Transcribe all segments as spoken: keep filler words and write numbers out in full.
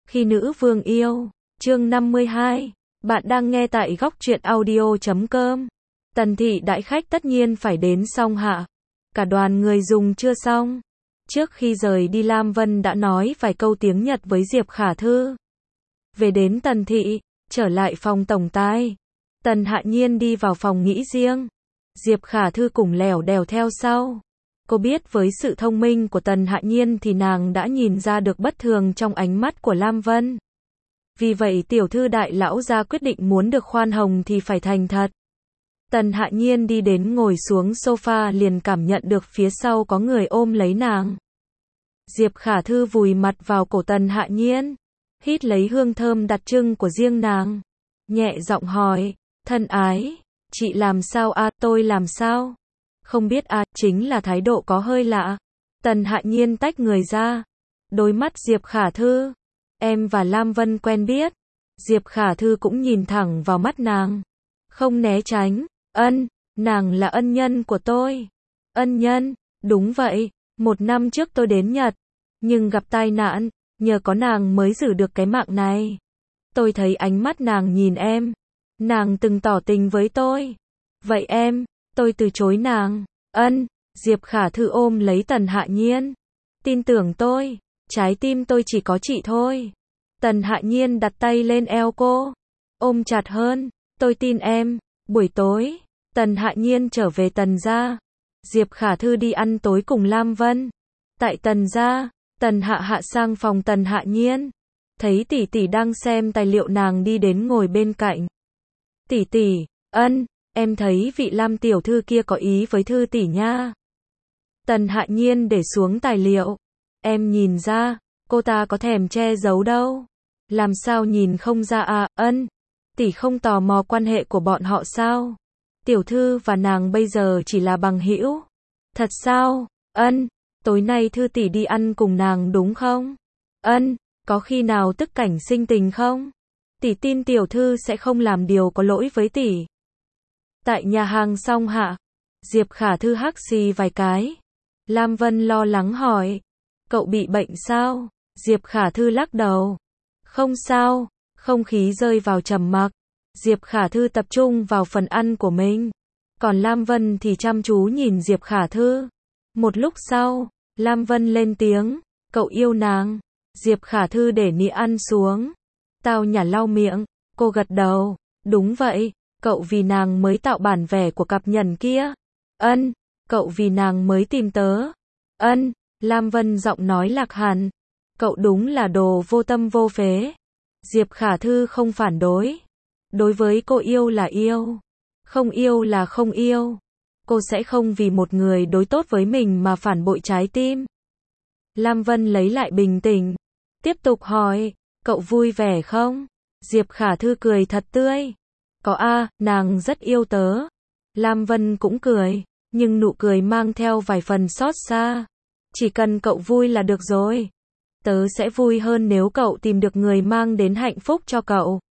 Khi nữ vương yêu, chương năm mươi hai. Bạn đang nghe tại góc truyện audio chấm com. Tần thị đãi khách tất nhiên phải đến xong hạ. Cả đoàn người dùng chưa xong. Trước khi rời đi Lam Vân đã nói vài câu tiếng Nhật với Diệp Khả Thư. Về đến Tần thị, trở lại phòng tổng tài. Tần Hạ Nhiên đi vào phòng nghỉ riêng. Diệp Khả Thư cùng lẻo đèo theo sau. Cô biết với sự thông minh của Tần Hạ Nhiên thì nàng đã nhìn ra được bất thường trong ánh mắt của Lam Vân. Vì vậy tiểu thư đại lão gia quyết định muốn được khoan hồng thì phải thành thật. Tần Hạ Nhiên đi đến ngồi xuống sofa liền cảm nhận được phía sau có người ôm lấy nàng. Diệp Khả Thư vùi mặt vào cổ Tần Hạ Nhiên, hít lấy hương thơm đặc trưng của riêng nàng. Nhẹ giọng hỏi, thân ái, chị làm sao à, tôi làm sao? Không biết à, chính là thái độ có hơi lạ. Tần Hạ Nhiên tách người ra. Đôi mắt Diệp Khả Thư. Em và Lam Vân quen biết. Diệp Khả Thư cũng nhìn thẳng vào mắt nàng. Không né tránh. Ân, nàng là ân nhân của tôi. Ân nhân, đúng vậy. Một năm trước tôi đến Nhật. Nhưng gặp tai nạn, nhờ có nàng mới giữ được cái mạng này. Tôi thấy ánh mắt nàng nhìn em. Nàng từng tỏ tình với tôi. Vậy em, tôi từ chối nàng. Ân, Diệp Khả Thư ôm lấy Tần Hạ Nhiên. Tin tưởng tôi, trái tim tôi chỉ có chị thôi. Tần Hạ Nhiên đặt tay lên eo cô. Ôm chặt hơn, tôi tin em. Buổi tối, Tần Hạ Nhiên trở về Tần gia. Diệp Khả Thư đi ăn tối cùng Lam Vân. Tại Tần gia, Tần Hạ Hạ sang phòng Tần Hạ Nhiên. Thấy tỷ tỷ đang xem tài liệu nàng đi đến ngồi bên cạnh. Tỷ tỷ, ân, em thấy vị Lam tiểu thư kia có ý với Thư tỷ nha. Tần Hạ Nhiên để xuống tài liệu. Em nhìn ra, cô ta có thèm che giấu đâu. Làm sao nhìn không ra à, ân. Tỷ không tò mò quan hệ của bọn họ sao? Tiểu thư và nàng bây giờ chỉ là bằng hữu. Thật sao? Ân, tối nay Thư tỷ đi ăn cùng nàng đúng không? Ân, có khi nào tức cảnh sinh tình không? Tỷ tin tiểu thư sẽ không làm điều có lỗi với tỷ. Tại nhà hàng xong hạ, Diệp Khả Thư hắc xì vài cái. Lam Vân lo lắng hỏi, cậu bị bệnh sao? Diệp Khả Thư lắc đầu. Không sao, không khí rơi vào trầm mặc. Diệp Khả Thư tập trung vào phần ăn của mình. Còn Lam Vân thì chăm chú nhìn Diệp Khả Thư. Một lúc sau, Lam Vân lên tiếng, cậu yêu nàng. Diệp Khả Thư để nĩa ăn xuống. Tao nhả lau miệng, cô gật đầu. Đúng vậy, cậu vì nàng mới tạo bản vẽ của cặp nhẫn kia. Ân, cậu vì nàng mới tìm tớ. Ân, Lam Vân giọng nói lạc hẳn. Cậu đúng là đồ vô tâm vô phế. Diệp Khả Thư không phản đối. Đối với cô yêu là yêu. Không yêu là không yêu. Cô sẽ không vì một người đối tốt với mình mà phản bội trái tim. Lam Vân lấy lại bình tĩnh. Tiếp tục hỏi, cậu vui vẻ không? Diệp Khả Thư cười thật tươi. Có a, nàng rất yêu tớ. Lam Vân cũng cười, nhưng nụ cười mang theo vài phần xót xa. Chỉ cần cậu vui là được rồi. Tớ sẽ vui hơn nếu cậu tìm được người mang đến hạnh phúc cho cậu.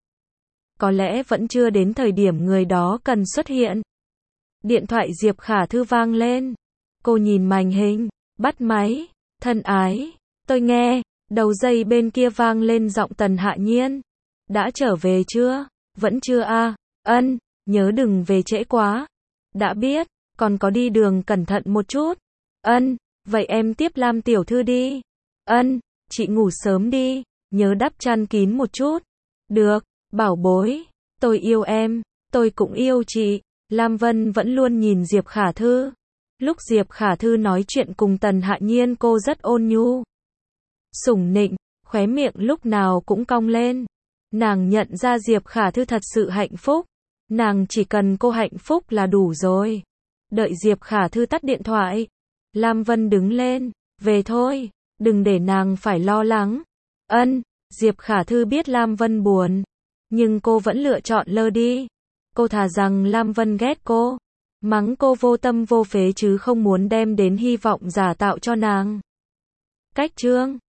Có lẽ vẫn chưa đến thời điểm người đó cần xuất hiện. Điện thoại Diệp Khả Thư vang lên. Cô nhìn màn hình, bắt máy. Thân ái, tôi nghe. Đầu dây bên kia vang lên giọng Tần Hạ Nhiên. Đã trở về chưa? Vẫn chưa à? Ân, nhớ đừng về trễ quá. Đã biết, còn có đi đường cẩn thận một chút. Ân, vậy em tiếp Lam tiểu thư đi. Ân, chị ngủ sớm đi, nhớ đắp chăn kín một chút. Được, bảo bối, tôi yêu em, tôi cũng yêu chị. Lam Vân vẫn luôn nhìn Diệp Khả Thư. Lúc Diệp Khả Thư nói chuyện cùng Tần Hạ Nhiên cô rất ôn nhu. Sủng nịnh, khóe miệng lúc nào cũng cong lên. Nàng nhận ra Diệp Khả Thư thật sự hạnh phúc. Nàng chỉ cần cô hạnh phúc là đủ rồi. Đợi Diệp Khả Thư tắt điện thoại. Lam Vân đứng lên, về thôi, đừng để nàng phải lo lắng. Ân, Diệp Khả Thư biết Lam Vân buồn. Nhưng cô vẫn lựa chọn lơ đi. Cô thà rằng Lam Vân ghét cô. Mắng cô vô tâm vô phế chứ không muốn đem đến hy vọng giả tạo cho nàng. Cách chương